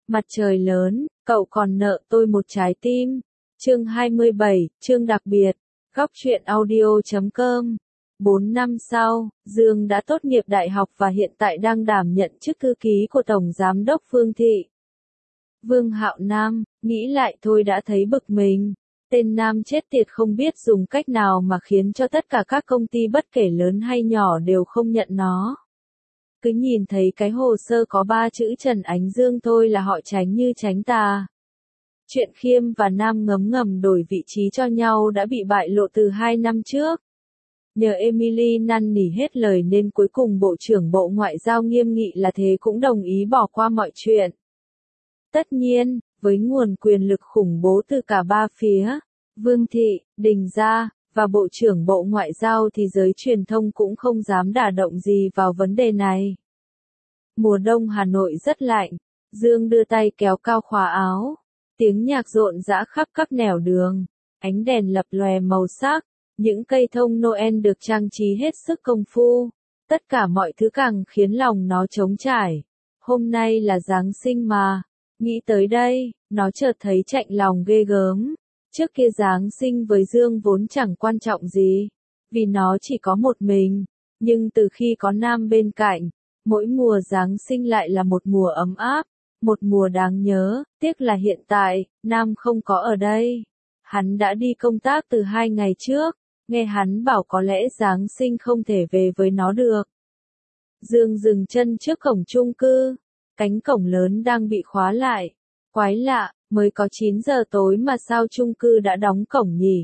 Mặt trời lớn, cậu còn nợ tôi một trái tim. Chương 27, chương đặc biệt. Góc truyện audio.com. 4 năm sau, Dương đã tốt nghiệp đại học và hiện tại đang đảm nhận chức thư ký của Tổng Giám đốc Phương Thị. Vương Hạo Nam, nghĩ lại thôi đã thấy bực mình. Tên Nam chết tiệt không biết dùng cách nào mà khiến cho tất cả các công ty bất kể lớn hay nhỏ đều không nhận nó. Cứ nhìn thấy cái hồ sơ có 3 chữ Trần Ánh Dương thôi là họ tránh như tránh tà. Chuyện Khiêm và Nam ngấm ngầm đổi vị trí cho nhau đã bị bại lộ từ 2 năm trước. Nhờ Emily năn nỉ hết lời nên cuối cùng Bộ trưởng Bộ Ngoại giao nghiêm nghị là thế cũng đồng ý bỏ qua mọi chuyện. Tất nhiên, với nguồn quyền lực khủng bố từ cả ba phía, Vương Thị, Đình Gia, và Bộ trưởng Bộ Ngoại giao thì giới truyền thông cũng không dám đả động gì vào vấn đề này. Mùa đông Hà Nội rất lạnh, Dương đưa tay kéo cao khóa áo. Tiếng nhạc rộn rã khắp các nẻo đường, ánh đèn lập lòe màu sắc, những cây thông Noel được trang trí hết sức công phu. Tất cả mọi thứ càng khiến lòng nó trống trải. Hôm nay là Giáng sinh mà. Nghĩ tới đây, nó chợt thấy chạnh lòng ghê gớm. Trước kia Giáng sinh với Dương vốn chẳng quan trọng gì, vì nó chỉ có một mình. Nhưng từ khi có Nam bên cạnh, mỗi mùa Giáng sinh lại là một mùa ấm áp, một mùa đáng nhớ. Tiếc là hiện tại, Nam không có ở đây. Hắn đã đi công tác từ 2 ngày trước, nghe hắn bảo có lẽ Giáng sinh không thể về với nó được. Dương dừng chân trước cổng chung cư, cánh cổng lớn đang bị khóa lại. Quái lạ, mới có 9 giờ tối mà sao chung cư đã đóng cổng nhỉ?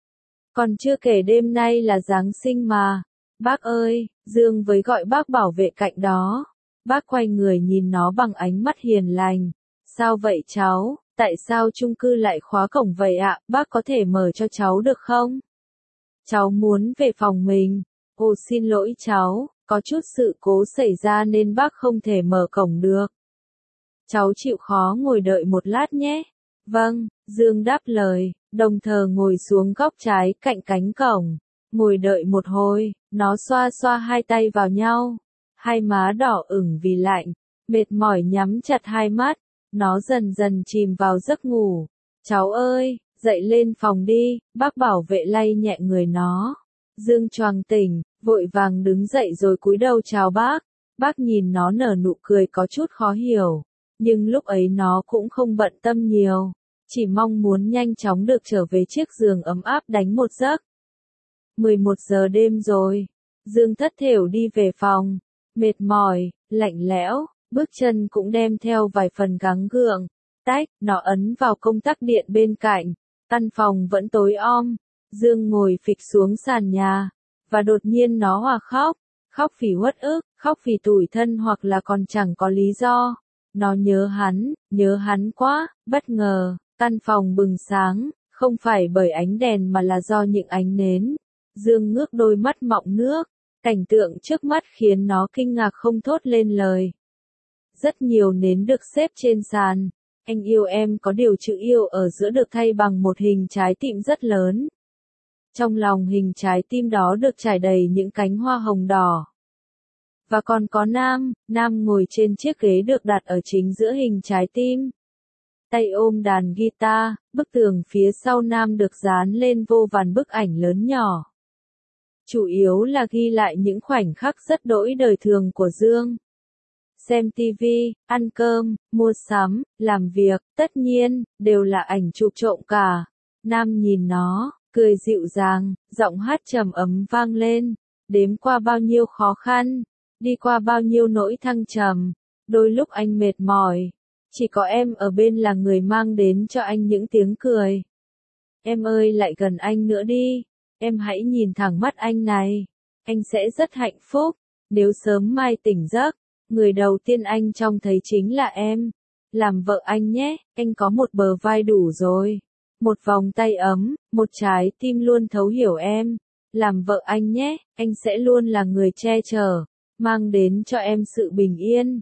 Còn chưa kể đêm nay là Giáng sinh mà. Bác ơi, Dương với gọi bác bảo vệ cạnh đó. Bác quay người nhìn nó bằng ánh mắt hiền lành. Sao vậy cháu, tại sao chung cư lại khóa cổng vậy ạ? Bác có thể mở cho cháu được không? Cháu muốn về phòng mình. Ồ xin lỗi cháu, có chút sự cố xảy ra nên bác không thể mở cổng được. Cháu chịu khó ngồi đợi một lát nhé. Vâng, Dương đáp lời, đồng thời ngồi xuống góc trái cạnh cánh cổng. Ngồi đợi một hồi, nó xoa xoa hai tay vào nhau. Hai má đỏ ửng vì lạnh, mệt mỏi nhắm chặt hai mắt. Nó dần dần chìm vào giấc ngủ. Cháu ơi, dậy lên phòng đi, bác bảo vệ lay nhẹ người nó. Dương choàng tỉnh, vội vàng đứng dậy rồi cúi đầu chào bác. Bác nhìn nó nở nụ cười có chút khó hiểu. Nhưng lúc ấy nó cũng không bận tâm nhiều, chỉ mong muốn nhanh chóng được trở về chiếc giường ấm áp đánh một giấc. 11 giờ đêm rồi, Dương thất thểu đi về phòng, mệt mỏi, lạnh lẽo, bước chân cũng đem theo vài phần gắng gượng. Tách, nó ấn vào công tắc điện bên cạnh, căn phòng vẫn tối om. Dương ngồi phịch xuống sàn nhà, và đột nhiên nó hòa khóc, khóc vì uất ức, khóc vì tủi thân hoặc là còn chẳng có lý do. Nó nhớ hắn quá. Bất ngờ, căn phòng bừng sáng, không phải bởi ánh đèn mà là do những ánh nến. Dương ngước đôi mắt mọng nước, cảnh tượng trước mắt khiến nó kinh ngạc không thốt lên lời. Rất nhiều nến được xếp trên sàn. Anh yêu em có điều chữ yêu ở giữa được thay bằng một hình trái tim rất lớn. Trong lòng hình trái tim đó được trải đầy những cánh hoa hồng đỏ. Và còn có Nam ngồi trên chiếc ghế được đặt ở chính giữa hình trái tim. Tay ôm đàn guitar, bức tường phía sau Nam được dán lên vô vàn bức ảnh lớn nhỏ. Chủ yếu là ghi lại những khoảnh khắc rất đỗi đời thường của Dương. Xem TV, ăn cơm, mua sắm, làm việc, tất nhiên, đều là ảnh chụp trộm cả. Nam nhìn nó, cười dịu dàng, giọng hát trầm ấm vang lên. Đếm qua bao nhiêu khó khăn, đi qua bao nhiêu nỗi thăng trầm, đôi lúc anh mệt mỏi. Chỉ có em ở bên là người mang đến cho anh những tiếng cười. Em ơi lại gần anh nữa đi, em hãy nhìn thẳng mắt anh này. Anh sẽ rất hạnh phúc, nếu sớm mai tỉnh giấc, người đầu tiên anh trông thấy chính là em. Làm vợ anh nhé, anh có một bờ vai đủ rồi. Một vòng tay ấm, một trái tim luôn thấu hiểu em. Làm vợ anh nhé, anh sẽ luôn là người che chở, mang đến cho em sự bình yên.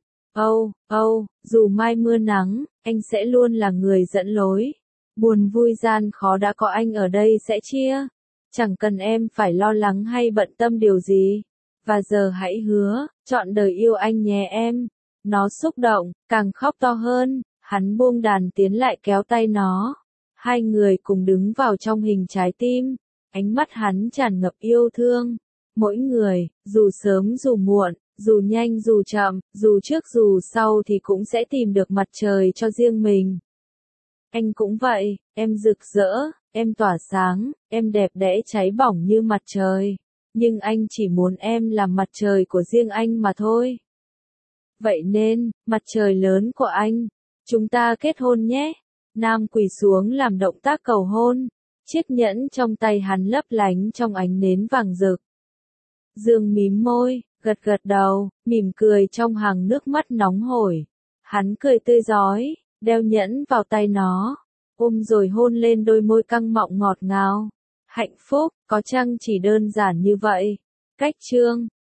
Dù mai mưa nắng, anh sẽ luôn là người dẫn lối. Buồn vui gian khó đã có anh ở đây sẽ chia. Chẳng cần em phải lo lắng hay bận tâm điều gì. Và giờ hãy hứa, trọn đời yêu anh nhé em. Nó xúc động, càng khóc to hơn. Hắn buông đàn tiến lại kéo tay nó. Hai người cùng đứng vào trong hình trái tim. Ánh mắt hắn tràn ngập yêu thương. Mỗi người, dù sớm dù muộn, dù nhanh dù chậm, dù trước dù sau thì cũng sẽ tìm được mặt trời cho riêng mình. Anh cũng vậy, em rực rỡ, em tỏa sáng, em đẹp đẽ cháy bỏng như mặt trời. Nhưng anh chỉ muốn em làm mặt trời của riêng anh mà thôi. Vậy nên, mặt trời lớn của anh, chúng ta kết hôn nhé. Nam quỳ xuống làm động tác cầu hôn. Chiếc nhẫn trong tay hắn lấp lánh trong ánh nến vàng rực. Dương mím môi, gật gật đầu, mỉm cười trong hàng nước mắt nóng hổi. Hắn cười tươi rói, đeo nhẫn vào tay nó, ôm rồi hôn lên đôi môi căng mọng ngọt ngào. Hạnh phúc, có chăng chỉ đơn giản như vậy? Cách chương